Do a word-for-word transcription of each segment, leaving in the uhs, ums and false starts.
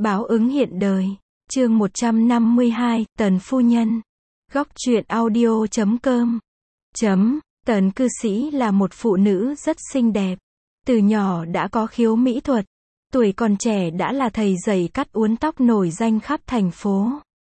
Báo ứng hiện đời. Chương một trăm năm mươi hai, Tần Phu Nhân. Góc truyện audio chấm com. Chấm. Tần cư sĩ là một phụ nữ rất xinh đẹp. Từ nhỏ đã có khiếu mỹ thuật. Tuổi còn trẻ đã là thầy giày cắt uốn tóc nổi danh khắp thành phố.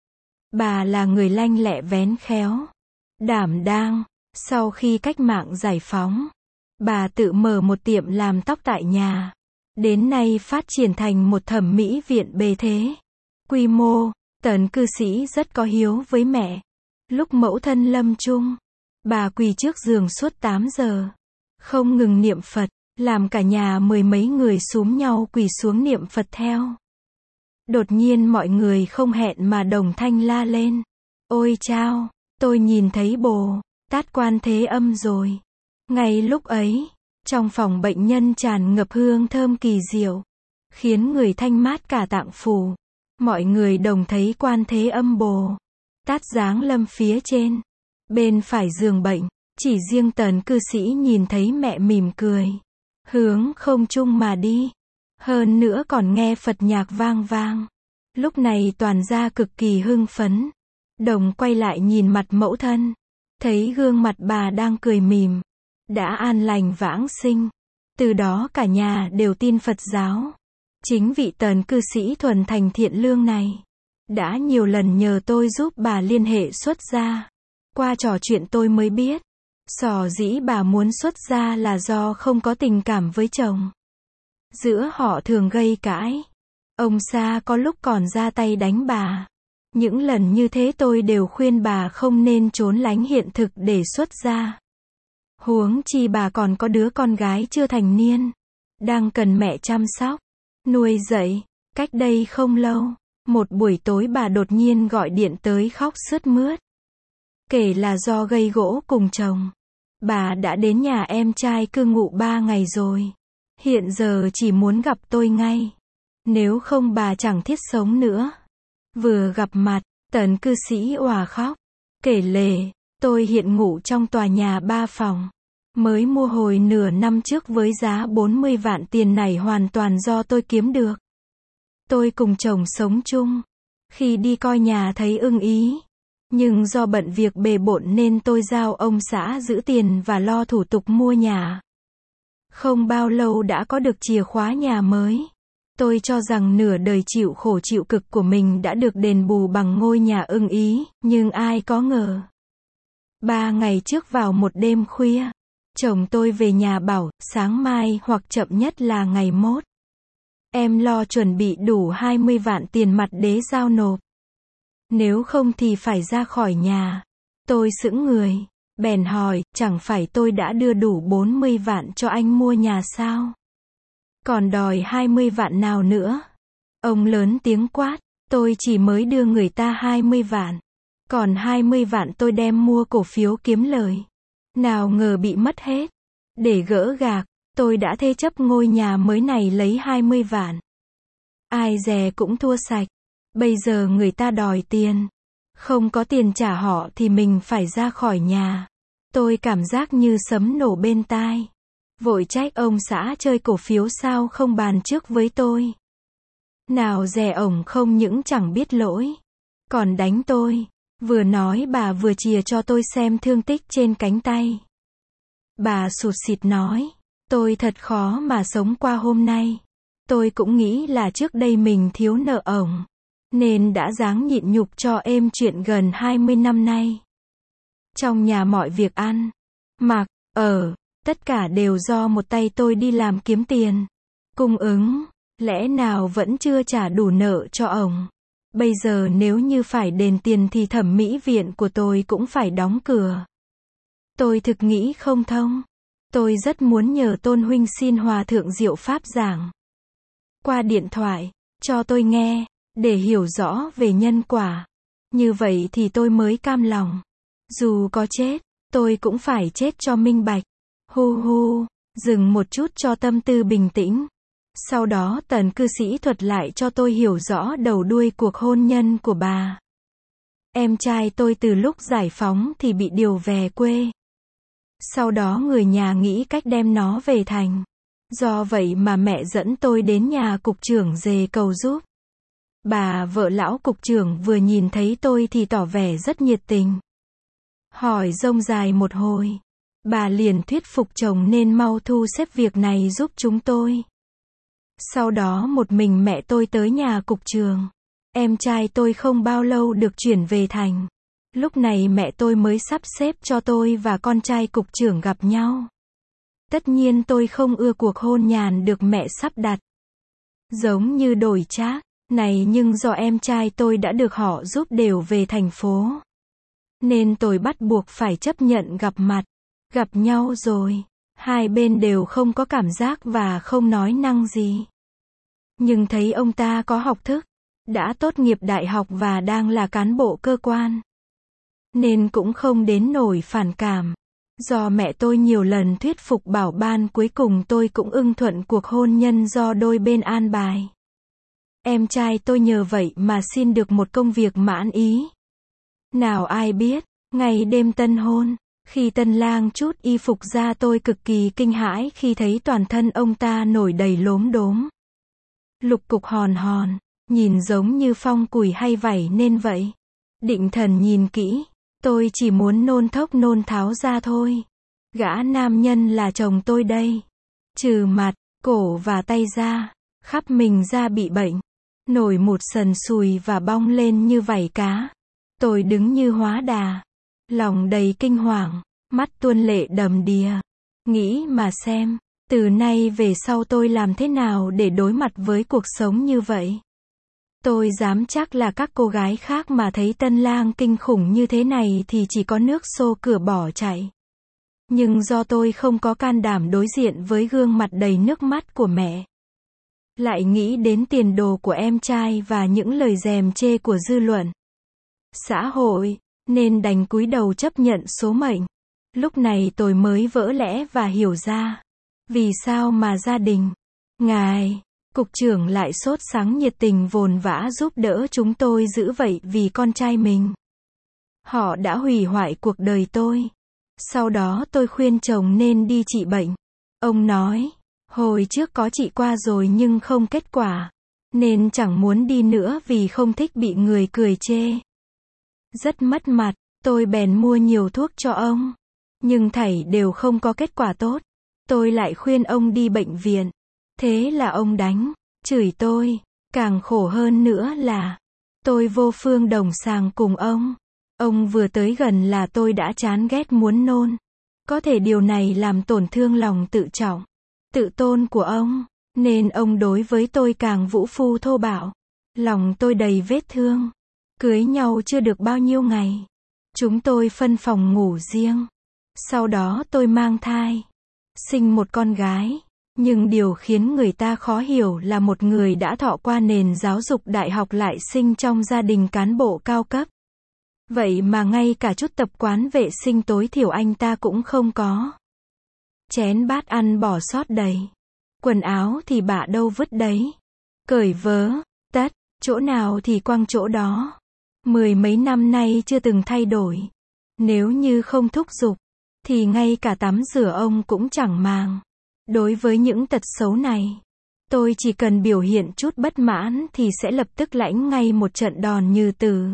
Bà là người lanh lẹ vén khéo, đảm đang. Sau khi cách mạng giải phóng, bà tự mở một tiệm làm tóc tại nhà. Đến nay phát triển thành một thẩm mỹ viện bề thế. Quy mô. Tần cư sĩ rất có hiếu với mẹ. Lúc mẫu thân lâm chung, bà quỳ trước giường suốt tám giờ. Không ngừng niệm Phật, làm cả nhà mười mấy người xúm nhau quỳ xuống niệm Phật theo. Đột nhiên mọi người không hẹn mà đồng thanh la lên. Ôi chao, tôi nhìn thấy Bồ Tát Quan Thế Âm rồi. Ngay lúc ấy, trong phòng bệnh nhân tràn ngập hương thơm kỳ diệu, khiến người thanh mát cả tạng phủ. Mọi người đồng thấy Quan Thế Âm Bồ Tát giáng lâm phía trên, bên phải giường bệnh. Chỉ riêng Tần cư sĩ nhìn thấy mẹ mỉm cười, hướng không trung mà đi. Hơn nữa còn nghe Phật nhạc vang vang. Lúc này toàn gia cực kỳ hưng phấn. Đồng quay lại nhìn mặt mẫu thân, thấy gương mặt bà đang cười mỉm, đã an lành vãng sinh. Từ đó cả nhà đều tin Phật giáo. Chính vị Tần cư sĩ thuần thành thiện lương này đã nhiều lần nhờ tôi giúp bà liên hệ xuất gia. Qua trò chuyện tôi mới biết, sở dĩ bà muốn xuất gia là do không có tình cảm với chồng. Giữa họ thường gây cãi. Ông Sa có lúc còn ra tay đánh bà. Những lần như thế tôi đều khuyên bà không nên trốn lánh hiện thực để xuất gia. Huống chi bà còn có đứa con gái chưa thành niên, đang cần mẹ chăm sóc, nuôi dạy. Cách đây không lâu, một buổi tối bà đột nhiên gọi điện tới khóc sướt mướt. Kể là do gây gỗ cùng chồng. Bà đã đến nhà em trai cư ngụ ba ngày rồi. Hiện giờ chỉ muốn gặp tôi ngay. Nếu không bà chẳng thiết sống nữa. Vừa gặp mặt, Tần cư sĩ òa khóc. Kể lể, tôi hiện ngủ trong tòa nhà ba phòng. Mới mua hồi nửa năm trước với giá bốn mươi vạn, tiền này hoàn toàn do tôi kiếm được. Tôi cùng chồng sống chung. Khi đi coi nhà thấy ưng ý. Nhưng do bận việc bề bộn nên tôi giao ông xã giữ tiền và lo thủ tục mua nhà. Không bao lâu đã có được chìa khóa nhà mới. Tôi cho rằng nửa đời chịu khổ chịu cực của mình đã được đền bù bằng ngôi nhà ưng ý, nhưng ai có ngờ. Ba ngày trước vào một đêm khuya, chồng tôi về nhà bảo, sáng mai hoặc chậm nhất là ngày mốt. Em lo chuẩn bị đủ hai mươi vạn tiền mặt đế giao nộp. Nếu không thì phải ra khỏi nhà. Tôi sững người, bèn hỏi, chẳng phải tôi đã đưa đủ bốn mươi vạn cho anh mua nhà sao? Còn đòi hai mươi vạn nào nữa? Ông lớn tiếng quát, tôi chỉ mới đưa người ta hai mươi vạn. Còn hai mươi vạn tôi đem mua cổ phiếu kiếm lời. Nào ngờ bị mất hết. Để gỡ gạc, tôi đã thế chấp ngôi nhà mới này lấy hai mươi vạn. Ai dè cũng thua sạch. Bây giờ người ta đòi tiền. Không có tiền trả họ thì mình phải ra khỏi nhà. Tôi cảm giác như sấm nổ bên tai. Vội trách ông xã chơi cổ phiếu sao không bàn trước với tôi. Nào dè ổng không những chẳng biết lỗi, còn đánh tôi. Vừa nói bà vừa chìa cho tôi xem thương tích trên cánh tay. Bà sụt sịt nói, tôi thật khó mà sống qua hôm nay. Tôi cũng nghĩ là trước đây mình thiếu nợ ổng, nên đã ráng nhịn nhục cho êm chuyện gần hai mươi năm nay. Trong nhà mọi việc ăn, mặc, ở, tất cả đều do một tay tôi đi làm kiếm tiền, cung ứng. Lẽ nào vẫn chưa trả đủ nợ cho ổng? Bây giờ nếu như phải đền tiền thì thẩm mỹ viện của tôi cũng phải đóng cửa. Tôi thực nghĩ không thông. Tôi rất muốn nhờ Tôn huynh xin Hòa thượng Diệu Pháp giảng qua điện thoại cho tôi nghe, để hiểu rõ về nhân quả. Như vậy thì tôi mới cam lòng. Dù có chết, tôi cũng phải chết cho minh bạch. Hu hu, dừng một chút cho tâm tư bình tĩnh. Sau đó Tần cư sĩ thuật lại cho tôi hiểu rõ đầu đuôi cuộc hôn nhân của bà. Em trai tôi từ lúc giải phóng thì bị điều về quê. Sau đó người nhà nghĩ cách đem nó về thành. Do vậy mà mẹ dẫn tôi đến nhà cục trưởng dề cầu giúp. Bà vợ lão cục trưởng vừa nhìn thấy tôi thì tỏ vẻ rất nhiệt tình. Hỏi rông dài một hồi. Bà liền thuyết phục chồng nên mau thu xếp việc này giúp chúng tôi. Sau đó một mình mẹ tôi tới nhà cục trưởng. Em trai tôi không bao lâu được chuyển về thành. Lúc này mẹ tôi mới sắp xếp cho tôi và con trai cục trưởng gặp nhau. Tất nhiên tôi không ưa cuộc hôn nhàn được mẹ sắp đặt. Giống như đổi trác này, nhưng do em trai tôi đã được họ giúp đều về thành phố. Nên tôi bắt buộc phải chấp nhận gặp mặt. Gặp nhau rồi. Hai bên đều không có cảm giác và không nói năng gì. Nhưng thấy ông ta có học thức, đã tốt nghiệp đại học và đang là cán bộ cơ quan. Nên cũng không đến nổi phản cảm. Do mẹ tôi nhiều lần thuyết phục bảo ban, cuối cùng tôi cũng ưng thuận cuộc hôn nhân do đôi bên an bài. Em trai tôi nhờ vậy mà xin được một công việc mãn ý. Nào ai biết, ngày đêm tân hôn, khi tân lang trút y phục ra tôi cực kỳ kinh hãi khi thấy toàn thân ông ta nổi đầy lốm đốm. Lục cục hòn hòn, nhìn giống như phong củi hay vảy nên vậy. Định thần nhìn kỹ, tôi chỉ muốn nôn thốc nôn tháo ra thôi. Gã nam nhân là chồng tôi đây. Trừ mặt, cổ và tay ra, khắp mình da bị bệnh. Nổi một sần sùi và bong lên như vảy cá. Tôi đứng như hóa đà. Lòng đầy kinh hoàng, mắt tuôn lệ đầm đìa. Nghĩ mà xem, từ nay về sau tôi làm thế nào để đối mặt với cuộc sống như vậy. Tôi dám chắc là các cô gái khác mà thấy tân lang kinh khủng như thế này thì chỉ có nước xô cửa bỏ chạy. Nhưng do tôi không có can đảm đối diện với gương mặt đầy nước mắt của mẹ. Lại nghĩ đến tiền đồ của em trai và những lời gièm chê của dư luận xã hội, nên đành cúi đầu chấp nhận số mệnh. Lúc này tôi mới vỡ lẽ và hiểu ra. Vì sao mà gia đình, ngài, cục trưởng lại sốt sắng nhiệt tình vồn vã giúp đỡ chúng tôi dữ vậy vì con trai mình. Họ đã hủy hoại cuộc đời tôi. Sau đó tôi khuyên chồng nên đi trị bệnh. Ông nói, hồi trước có trị qua rồi nhưng không kết quả. Nên chẳng muốn đi nữa vì không thích bị người cười chê. Rất mất mặt, tôi bèn mua nhiều thuốc cho ông. Nhưng thảy đều không có kết quả tốt. Tôi lại khuyên ông đi bệnh viện. Thế là ông đánh, chửi tôi. Càng khổ hơn nữa là tôi vô phương đồng sàng cùng ông. Ông vừa tới gần là tôi đã chán ghét muốn nôn. Có thể điều này làm tổn thương lòng tự trọng, tự tôn của ông. Nên ông đối với tôi càng vũ phu thô bạo. Lòng tôi đầy vết thương. Cưới nhau chưa được bao nhiêu ngày. Chúng tôi phân phòng ngủ riêng. Sau đó tôi mang thai. Sinh một con gái. Nhưng điều khiến người ta khó hiểu là một người đã thọ qua nền giáo dục đại học lại sinh trong gia đình cán bộ cao cấp. Vậy mà ngay cả chút tập quán vệ sinh tối thiểu anh ta cũng không có. Chén bát ăn bỏ sót đầy. Quần áo thì bạ đâu vứt đấy. Cởi vớ, tất, chỗ nào thì quăng chỗ đó. Mười mấy năm nay chưa từng thay đổi. Nếu như không thúc giục, thì ngay cả tắm rửa ông cũng chẳng màng. Đối với những tật xấu này, tôi chỉ cần biểu hiện chút bất mãn thì sẽ lập tức lãnh ngay một trận đòn như từ.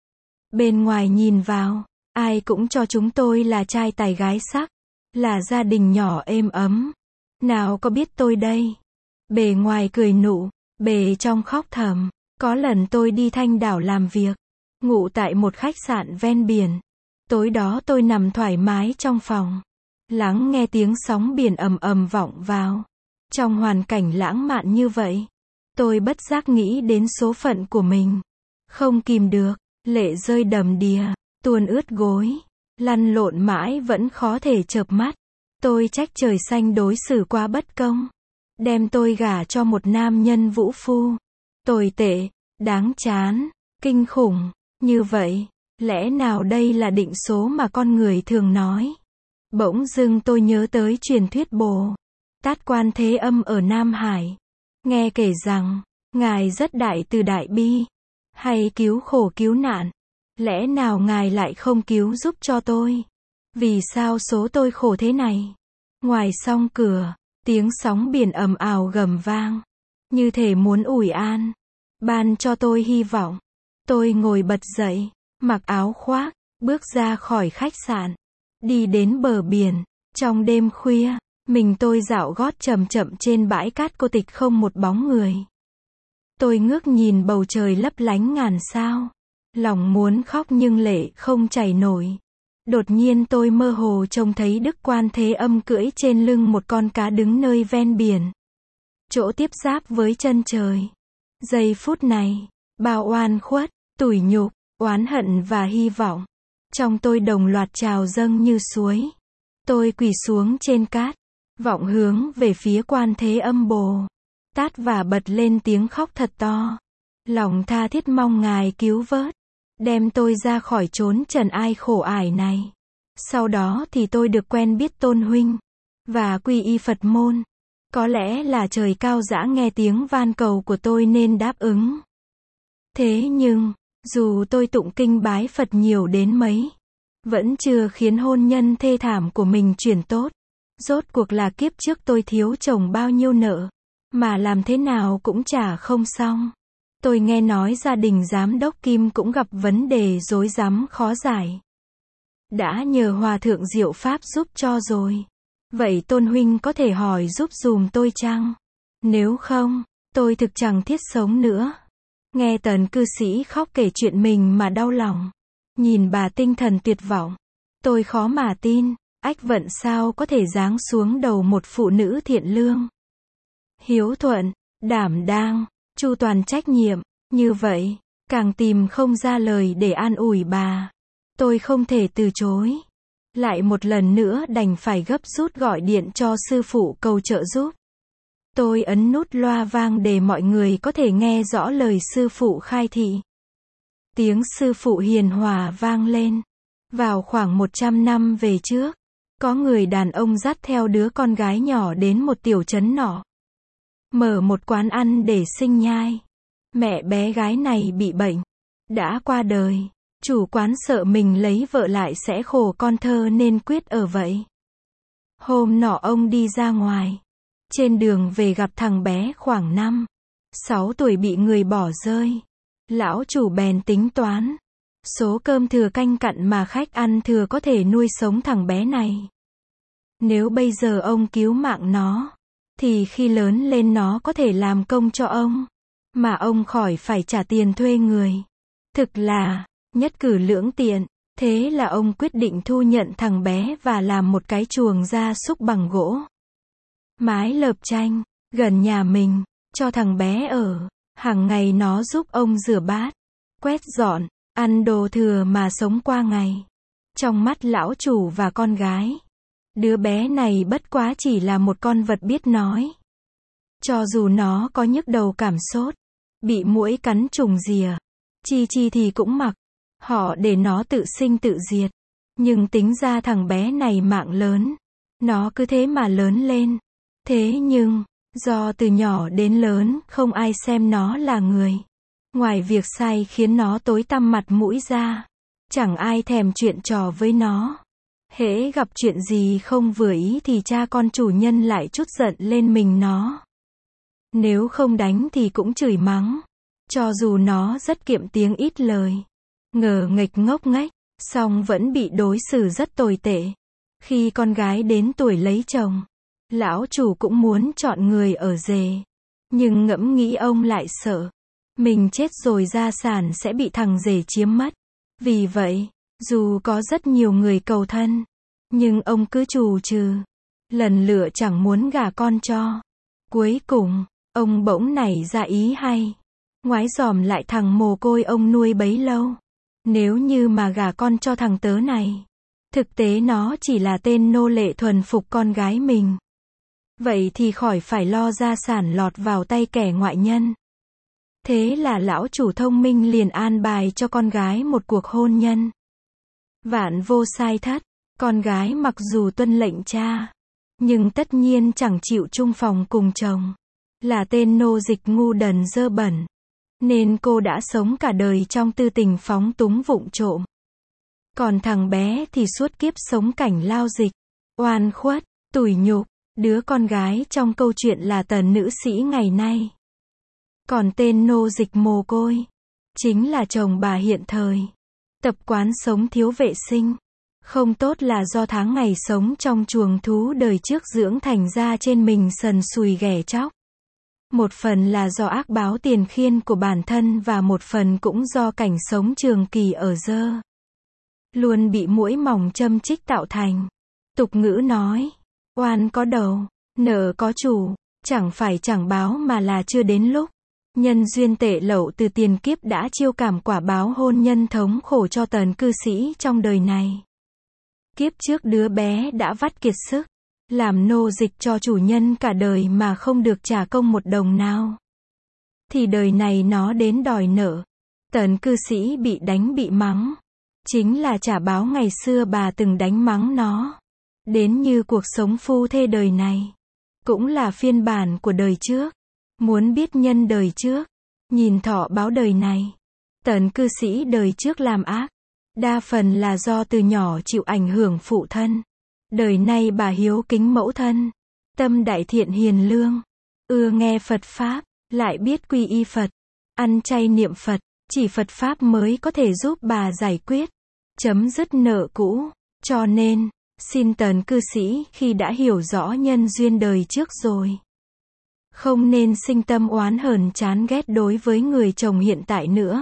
Bên ngoài nhìn vào, ai cũng cho chúng tôi là trai tài gái sắc, là gia đình nhỏ êm ấm. Nào có biết tôi đây. Bề ngoài cười nụ, bề trong khóc thầm. Có lần tôi đi Thanh Đảo làm việc, ngủ tại một khách sạn ven biển. Tối đó tôi nằm thoải mái trong phòng, lắng nghe tiếng sóng biển ầm ầm vọng vào. Trong hoàn cảnh lãng mạn như vậy, tôi bất giác nghĩ đến số phận của mình. Không kìm được, lệ rơi đầm đìa, tuôn ướt gối, lăn lộn mãi vẫn khó thể chợp mắt. Tôi trách trời xanh đối xử quá bất công, đem tôi gả cho một nam nhân vũ phu. Tồi tệ, đáng chán, kinh khủng, như vậy, lẽ nào đây là định số mà con người thường nói? Bỗng dưng tôi nhớ tới truyền thuyết Bồ Tát Quan Thế Âm ở Nam Hải. Nghe kể rằng, Ngài rất đại từ đại bi, hay cứu khổ cứu nạn. Lẽ nào Ngài lại không cứu giúp cho tôi? Vì sao số tôi khổ thế này? Ngoài song cửa, tiếng sóng biển ầm ào gầm vang, như thể muốn ủi an. ban cho tôi hy vọng. Tôi ngồi bật dậy, mặc áo khoác, bước ra khỏi khách sạn, đi đến bờ biển. Trong đêm khuya, mình tôi dạo gót chậm chậm trên bãi cát cô tịch không một bóng người. Tôi ngước nhìn bầu trời lấp lánh ngàn sao. Lòng muốn khóc nhưng lệ không chảy nổi. Đột nhiên tôi mơ hồ trông thấy Đức Quan Thế Âm cưỡi trên lưng một con cá đứng nơi ven biển. Chỗ tiếp giáp với chân trời. Giây phút này, bao oan khuất, tủi nhục, oán hận và hy vọng. Trong tôi đồng loạt trào dâng như suối. Tôi quỳ xuống trên cát, vọng hướng về phía Quan Thế Âm Bồ Tát và bật lên tiếng khóc thật to. Lòng tha thiết mong Ngài cứu vớt, đem tôi ra khỏi chốn trần ai khổ ải này. Sau đó thì tôi được quen biết Tôn huynh, và quy y Phật môn. Có lẽ là trời cao dã nghe tiếng van cầu của tôi nên đáp ứng. Thế nhưng, dù tôi tụng kinh bái Phật nhiều đến mấy, vẫn chưa khiến hôn nhân thê thảm của mình chuyển tốt. Rốt cuộc là kiếp trước tôi thiếu chồng bao nhiêu nợ, mà làm thế nào cũng trả không xong. Tôi nghe nói gia đình giám đốc Kim cũng gặp vấn đề rối rắm khó giải. Đã nhờ Hòa thượng Diệu Pháp giúp cho rồi. Vậy Tôn huynh có thể hỏi giúp dùm tôi chăng? Nếu không, tôi thực chẳng thiết sống nữa. Nghe Tần cư sĩ khóc kể chuyện mình mà đau lòng. Nhìn bà tinh thần tuyệt vọng. Tôi khó mà tin, ách vận sao có thể giáng xuống đầu một phụ nữ thiện lương. Hiếu thuận, đảm đang, chu toàn trách nhiệm, như vậy, càng tìm không ra lời để an ủi bà. Tôi không thể từ chối. Lại một lần nữa đành phải gấp rút gọi điện cho sư phụ cầu trợ giúp. Tôi ấn nút loa vang để mọi người có thể nghe rõ lời sư phụ khai thị. Tiếng sư phụ hiền hòa vang lên. Vào khoảng một trăm năm về trước, có người đàn ông dắt theo đứa con gái nhỏ đến một tiểu trấn nọ. Mở một quán ăn để sinh nhai. Mẹ bé gái này bị bệnh, đã qua đời. Chủ quán sợ mình lấy vợ lại sẽ khổ con thơ nên quyết ở vậy. Hôm nọ ông đi ra ngoài. Trên đường về gặp thằng bé khoảng năm, sáu tuổi bị người bỏ rơi. Lão chủ bèn tính toán. Số cơm thừa canh cặn mà khách ăn thừa có thể nuôi sống thằng bé này. Nếu bây giờ ông cứu mạng nó, thì khi lớn lên nó có thể làm công cho ông, mà ông khỏi phải trả tiền thuê người. Thực là nhất cử lưỡng tiện. Thế là ông quyết định thu nhận thằng bé và làm một cái chuồng gia súc bằng gỗ, mái lợp tranh, gần nhà mình, cho thằng bé ở. Hàng ngày nó giúp ông rửa bát, quét dọn, ăn đồ thừa mà sống qua ngày. Trong mắt lão chủ và con gái, đứa bé này bất quá chỉ là một con vật biết nói. Cho dù nó có nhức đầu cảm sốt, bị muỗi cắn trùng rìa, chi chi thì cũng mặc. Họ để nó tự sinh tự diệt. Nhưng tính ra thằng bé này mạng lớn. Nó cứ thế mà lớn lên. Thế nhưng, do từ nhỏ đến lớn không ai xem nó là người. Ngoài việc sai khiến nó tối tăm mặt mũi ra, chẳng ai thèm chuyện trò với nó. Hễ gặp chuyện gì không vừa ý thì cha con chủ nhân lại trút giận lên mình nó. Nếu không đánh thì cũng chửi mắng. Cho dù nó rất kiệm tiếng ít lời, ngờ nghệch ngốc nghếch, song vẫn bị đối xử rất tồi tệ. Khi con gái đến tuổi lấy chồng, lão chủ cũng muốn chọn người ở rể. Nhưng ngẫm nghĩ ông lại sợ mình chết rồi gia sản sẽ bị thằng rể chiếm mất. Vì vậy, dù có rất nhiều người cầu thân, nhưng ông cứ trù trừ, lần lựa chẳng muốn gả con cho. Cuối cùng, ông bỗng nảy ra ý hay, ngoái giòm lại thằng mồ côi ông nuôi bấy lâu. Nếu như mà gả con cho thằng tớ này, thực tế nó chỉ là tên nô lệ thuần phục con gái mình. Vậy thì khỏi phải lo gia sản lọt vào tay kẻ ngoại nhân. Thế là lão chủ thông minh liền an bài cho con gái một cuộc hôn nhân. Vạn vô sai thất, con gái mặc dù tuân lệnh cha, nhưng tất nhiên chẳng chịu chung phòng cùng chồng. Là tên nô dịch ngu đần dơ bẩn. Nên cô đã sống cả đời trong tư tình phóng túng vụng trộm. Còn thằng bé thì suốt kiếp sống cảnh lao dịch, oan khuất, tủi nhục. Đứa con gái trong câu chuyện là Tần nữ sĩ ngày nay. Còn tên nô dịch mồ côi, chính là chồng bà hiện thời. Tập quán sống thiếu vệ sinh, không tốt là do tháng ngày sống trong chuồng thú đời trước dưỡng thành ra trên mình sần sùi ghẻ chóc. Một phần là do ác báo tiền khiên của bản thân và một phần cũng do cảnh sống trường kỳ ở dơ. Luôn bị muỗi mỏng châm chích tạo thành. Tục ngữ nói, oan có đầu, nợ có chủ, chẳng phải chẳng báo mà là chưa đến lúc. Nhân duyên tệ lậu từ tiền kiếp đã chiêu cảm quả báo hôn nhân thống khổ cho tần cư sĩ trong đời này. Kiếp trước đứa bé đã vắt kiệt sức, làm nô dịch cho chủ nhân cả đời mà không được trả công một đồng nào. Thì đời này nó đến đòi nợ. Tần cư sĩ bị đánh bị mắng, chính là trả báo ngày xưa bà từng đánh mắng nó. Đến như cuộc sống phu thê đời này, cũng là phiên bản của đời trước. Muốn biết nhân đời trước, nhìn thọ báo đời này. Tần cư sĩ đời trước làm ác, đa phần là do từ nhỏ chịu ảnh hưởng phụ thân. Đời nay bà hiếu kính mẫu thân, tâm đại thiện hiền lương, ưa nghe Phật Pháp, lại biết quy y Phật, ăn chay niệm Phật, chỉ Phật Pháp mới có thể giúp bà giải quyết, chấm dứt nợ cũ. Cho nên, xin tần cư sĩ khi đã hiểu rõ nhân duyên đời trước rồi, không nên sinh tâm oán hờn chán ghét đối với người chồng hiện tại nữa,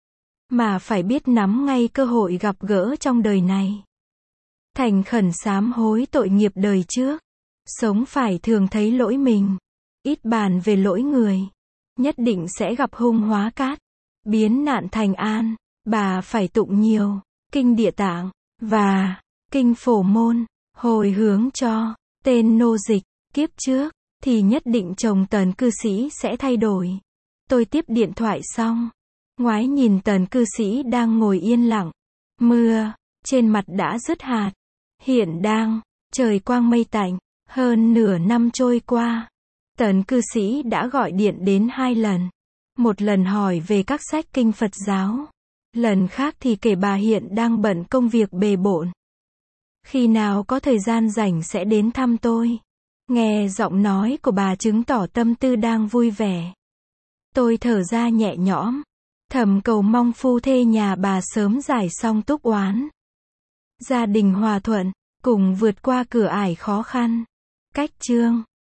mà phải biết nắm ngay cơ hội gặp gỡ trong đời này. Thành khẩn sám hối tội nghiệp đời trước, sống phải thường thấy lỗi mình, ít bàn về lỗi người, nhất định sẽ gặp hung hóa cát, biến nạn thành an. Bà phải tụng nhiều kinh Địa Tạng và kinh Phổ Môn, hồi hướng cho tên nô dịch kiếp trước, thì nhất định chồng tần cư sĩ sẽ thay đổi. Tôi tiếp điện thoại xong, ngoái nhìn tần cư sĩ đang ngồi yên lặng. Mưa trên mặt đã dứt hạt. Hiện đang trời quang mây tạnh. Hơn nửa năm trôi qua, tần cư sĩ đã gọi điện đến hai lần. Một lần hỏi về các sách kinh Phật giáo, lần khác thì kể bà hiện đang bận công việc bề bộn. Khi nào có thời gian rảnh sẽ đến thăm tôi. Nghe giọng nói của bà chứng tỏ tâm tư đang vui vẻ. Tôi thở ra nhẹ nhõm, thầm cầu mong phu thê nhà bà sớm giải xong túc oán, gia đình hòa thuận, cùng vượt qua cửa ải khó khăn. Cách chương